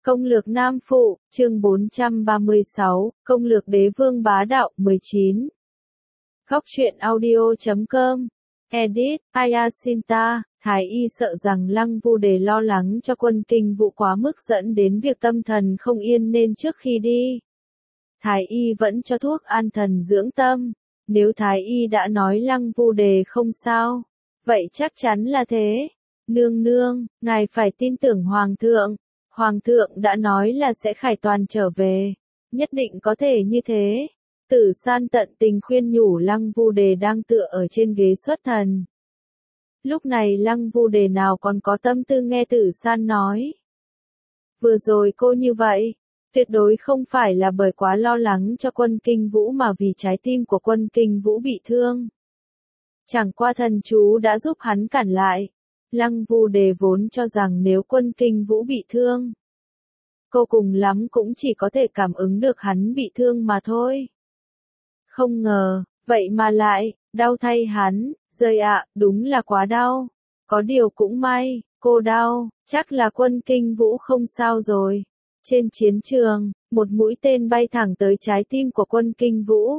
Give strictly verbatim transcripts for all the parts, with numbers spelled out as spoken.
Công lược Nam Phụ, chương bốn trăm ba mươi sáu, Công lược Đế Vương Bá Đạo mười chín. Góc truyện audio chấm com. Edit, Ayasinta, Thái Y sợ rằng Lăng Vu Đề lo lắng cho quân Kinh Vũ quá mức dẫn đến việc tâm thần không yên nên trước khi đi, Thái Y vẫn cho thuốc an thần dưỡng tâm. Nếu Thái Y đã nói Lăng Vu Đề không sao, vậy chắc chắn là thế. Nương nương, ngài phải tin tưởng Hoàng thượng. Hoàng thượng đã nói là sẽ khải toàn trở về. Nhất định có thể như thế. Tử San tận tình khuyên nhủ Lăng Vu Đề đang tựa ở trên ghế xuất thần. Lúc này Lăng Vu Đề nào còn có tâm tư nghe Tử San nói. Vừa rồi cô như vậy, tuyệt đối không phải là bởi quá lo lắng cho quân Kinh Vũ mà vì trái tim của quân Kinh Vũ bị thương. Chẳng qua thần chú đã giúp hắn cản lại. Lăng Vu Đề vốn cho rằng nếu quân Kinh Vũ bị thương, cô cùng lắm cũng chỉ có thể cảm ứng được hắn bị thương mà thôi. Không ngờ, vậy mà lại, đau thay hắn, rơi ạ, đúng là quá đau. Có điều cũng may, cô đau, chắc là quân Kinh Vũ không sao rồi. Trên chiến trường, một mũi tên bay thẳng tới trái tim của quân Kinh Vũ.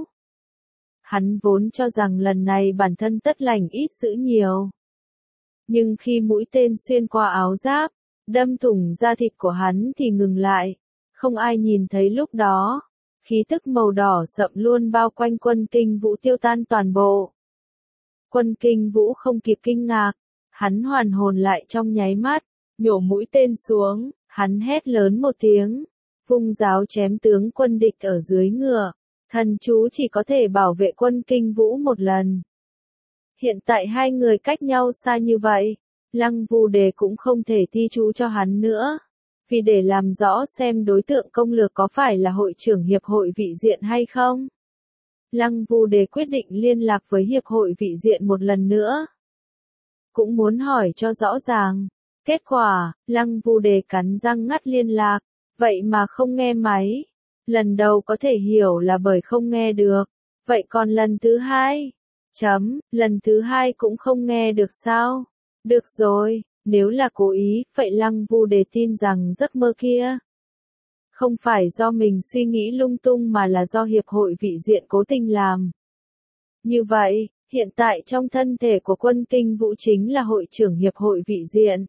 Hắn vốn cho rằng lần này bản thân tất lành ít dữ nhiều. Nhưng khi mũi tên xuyên qua áo giáp, đâm thủng da thịt của hắn thì ngừng lại. Không ai nhìn thấy lúc đó. Khí tức màu đỏ sậm luôn bao quanh quân Kinh Vũ tiêu tan toàn bộ. Quân Kinh Vũ không kịp kinh ngạc. Hắn hoàn hồn lại trong nháy mắt, nhổ mũi tên xuống, hắn hét lớn một tiếng. Vung giáo chém tướng quân địch ở dưới ngựa. Thần chú chỉ có thể bảo vệ quân Kinh Vũ một lần. Hiện tại hai người cách nhau xa như vậy, Lăng Vu Đề cũng không thể thi chú cho hắn nữa. Vì để làm rõ xem đối tượng công lược có phải là hội trưởng hiệp hội vị diện hay không. Lăng Vu Đề quyết định liên lạc với hiệp hội vị diện một lần nữa. Cũng muốn hỏi cho rõ ràng. Kết quả, Lăng Vu Đề cắn răng ngắt liên lạc, vậy mà không nghe máy. Lần đầu có thể hiểu là bởi không nghe được. Vậy còn lần thứ hai? Chấm, lần thứ hai cũng không nghe được sao? Được rồi, nếu là cố ý, vậy Lăng Vu Đề tin rằng giấc mơ kia không phải do mình suy nghĩ lung tung mà là do hiệp hội vị diện cố tình làm. Như vậy, hiện tại trong thân thể của quân Kinh Vũ chính là hội trưởng hiệp hội vị diện.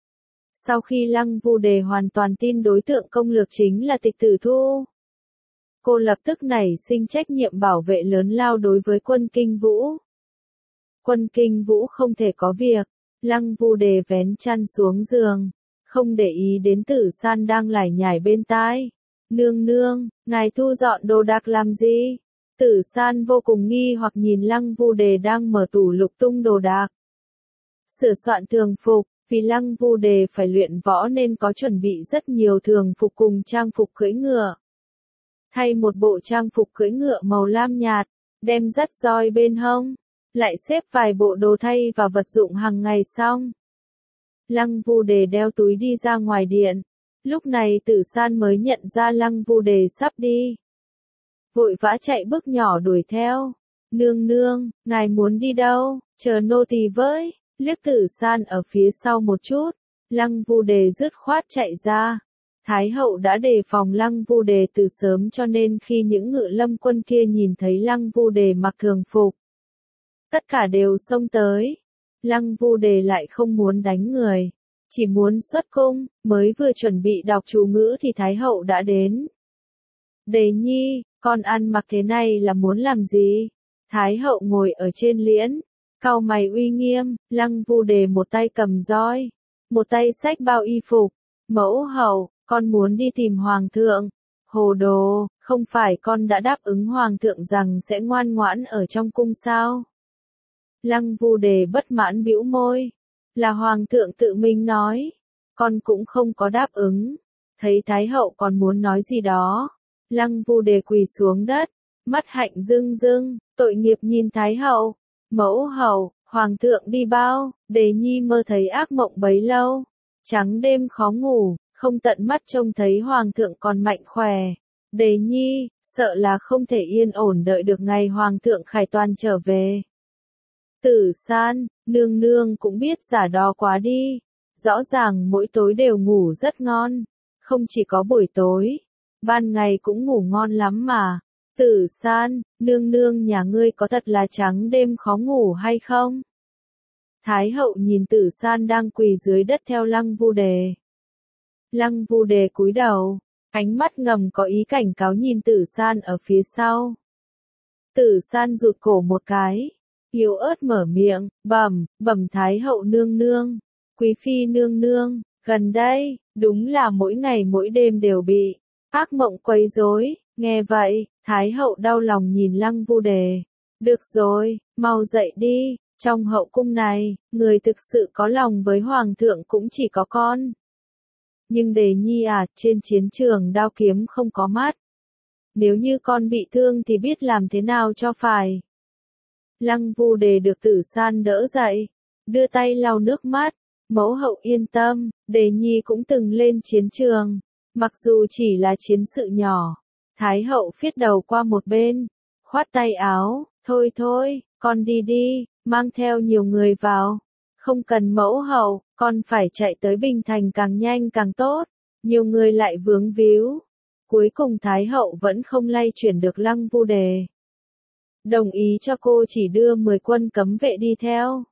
Sau khi Lăng Vu Đề hoàn toàn tin đối tượng công lược chính là Tịch Tử Thu, cô lập tức nảy sinh trách nhiệm bảo vệ lớn lao đối với quân Kinh Vũ. Quân Kinh Vũ không thể có việc. Lăng Vu Đề vén chăn xuống giường, không để ý đến Tử San đang lải nhải bên tai. Nương nương, ngài thu dọn đồ đạc làm gì? Tử San vô cùng nghi hoặc nhìn Lăng Vu Đề đang mở tủ lục tung đồ đạc. Sửa soạn thường phục, vì Lăng Vu Đề phải luyện võ nên có chuẩn bị rất nhiều thường phục cùng trang phục cưỡi ngựa. Thay một bộ trang phục cưỡi ngựa màu lam nhạt, đem dắt roi bên hông, lại xếp vài bộ đồ thay và vật dụng hàng ngày xong. Lăng Vu Đề đeo túi đi ra ngoài điện. Lúc này Tử San mới nhận ra Lăng Vu Đề sắp đi. Vội vã chạy bước nhỏ đuổi theo. Nương nương, ngài muốn đi đâu? Chờ nô tỳ với. Liếc Tử San ở phía sau một chút. Lăng Vu Đề dứt khoát chạy ra. Thái hậu đã đề phòng Lăng Vu Đề từ sớm cho nên khi những ngự lâm quân kia nhìn thấy Lăng Vu Đề mặc thường phục, tất cả đều xông tới. Lăng Vu Đề lại không muốn đánh người, chỉ muốn xuất cung, mới vừa chuẩn bị đọc chú ngữ thì Thái hậu đã đến. Đề nhi, con ăn mặc thế này là muốn làm gì? Thái hậu ngồi ở trên liễn, cau mày uy nghiêm. Lăng Vu Đề một tay cầm roi, một tay xách bao y phục. Mẫu hậu, con muốn đi tìm hoàng thượng. Hồ đồ, không phải con đã đáp ứng hoàng thượng rằng sẽ ngoan ngoãn ở trong cung sao? Lăng Vu Đề bất mãn bĩu môi. Là hoàng thượng tự mình nói. Con cũng không có đáp ứng. Thấy Thái hậu còn muốn nói gì đó. Lăng Vu Đề quỳ xuống đất. Mắt hạnh rưng rưng, tội nghiệp nhìn Thái hậu. Mẫu hậu, hoàng thượng đi bao, Đề nhi mơ thấy ác mộng bấy lâu. Trắng đêm khó ngủ, không tận mắt trông thấy hoàng thượng còn mạnh khỏe. Đề nhi, sợ là không thể yên ổn đợi được ngày hoàng thượng khải toàn trở về. Tử San, nương nương cũng biết giả đó quá đi. Rõ ràng mỗi tối đều ngủ rất ngon. Không chỉ có buổi tối, ban ngày cũng ngủ ngon lắm mà. Tử San, nương nương nhà ngươi có thật là trắng đêm khó ngủ hay không? Thái hậu nhìn Tử San đang quỳ dưới đất theo Lăng Vu Đề. Lăng Vu Đề cúi đầu, ánh mắt ngầm có ý cảnh cáo nhìn Tử San ở phía sau. Tử San rụt cổ một cái, yếu ớt mở miệng, bẩm, bẩm Thái hậu nương nương, quý phi nương nương, gần đây, đúng là mỗi ngày mỗi đêm đều bị ác mộng quấy rối. Nghe vậy, Thái hậu đau lòng nhìn Lăng Vu Đề. Được rồi, mau dậy đi, trong hậu cung này, người thực sự có lòng với hoàng thượng cũng chỉ có con. Nhưng Đề Nhi à, trên chiến trường đao kiếm không có mắt. Nếu như con bị thương thì biết làm thế nào cho phải. Lăng Vu Đề được Tử San đỡ dậy, đưa tay lau nước mắt. Mẫu hậu yên tâm, Đề Nhi cũng từng lên chiến trường, mặc dù chỉ là chiến sự nhỏ. Thái hậu phiết đầu qua một bên, khoát tay áo, thôi thôi, con đi đi, mang theo nhiều người vào. Không cần mẫu hậu, con phải chạy tới Bình Thành càng nhanh càng tốt, nhiều người lại vướng víu. Cuối cùng Thái hậu vẫn không lay chuyển được Lăng Vu Đề. Đồng ý cho cô chỉ đưa mười quân cấm vệ đi theo.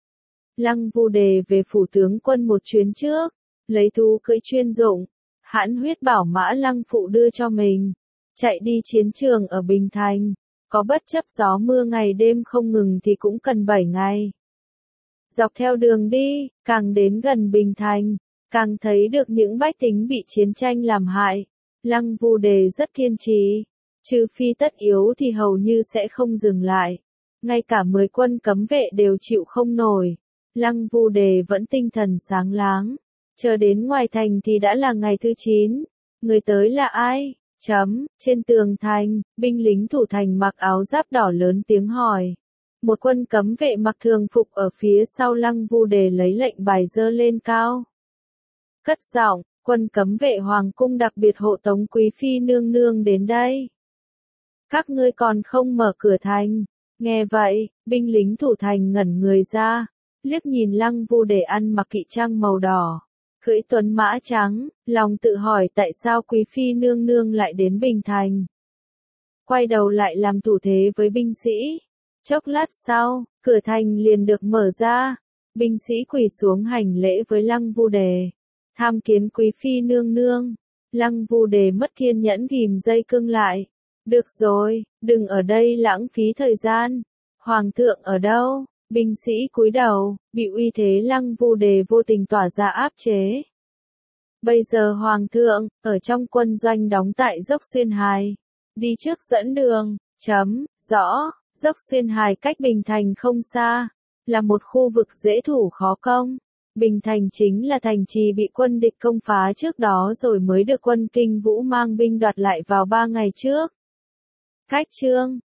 Lăng Vu Đề về phủ tướng quân một chuyến trước, lấy thú cưỡi chuyên dụng, hãn huyết bảo mã Lăng phụ đưa cho mình, chạy đi chiến trường ở Bình Thành, có bất chấp gió mưa ngày đêm không ngừng thì cũng cần bảy ngày. Dọc theo đường đi, càng đến gần Bình Thành, càng thấy được những bách tính bị chiến tranh làm hại. Lăng Vu Đề rất kiên trì, trừ phi tất yếu thì hầu như sẽ không dừng lại. Ngay cả mười quân cấm vệ đều chịu không nổi. Lăng Vu Đề vẫn tinh thần sáng láng. Chờ đến ngoài thành thì đã là ngày thứ chín. Người tới là ai? Chấm, trên tường thành, binh lính thủ thành mặc áo giáp đỏ lớn tiếng hỏi. Một quân cấm vệ mặc thường phục ở phía sau Lăng Vu Đề lấy lệnh bài giơ lên cao. Cất giọng, quân cấm vệ hoàng cung đặc biệt hộ tống quý phi nương nương đến đây. Các ngươi còn không mở cửa thành. Nghe vậy, binh lính thủ thành ngẩn người ra, liếc nhìn Lăng Vu Đề ăn mặc kỵ trang màu đỏ, cưỡi tuấn mã trắng, lòng tự hỏi tại sao quý phi nương nương lại đến Bình Thành. Quay đầu lại làm thủ thế với binh sĩ. Chốc lát sau, cửa thành liền được mở ra, binh sĩ quỳ xuống hành lễ với Lăng Vu Đề. Tham kiến quý phi nương nương. Lăng Vu Đề mất kiên nhẫn ghìm dây cương lại. Được rồi, đừng ở đây lãng phí thời gian. Hoàng thượng ở đâu? Binh sĩ cúi đầu, bị uy thế Lăng Vu Đề vô tình tỏa ra áp chế. Bây giờ hoàng thượng, ở trong quân doanh đóng tại Dốc Xuyên Hài. Đi trước dẫn đường, chấm, rõ, Dốc Xuyên Hài cách Bình Thành không xa, là một khu vực dễ thủ khó công. Bình Thành chính là thành trì bị quân địch công phá trước đó rồi mới được quân Kinh Vũ mang binh đoạt lại vào ba ngày trước. Cách chương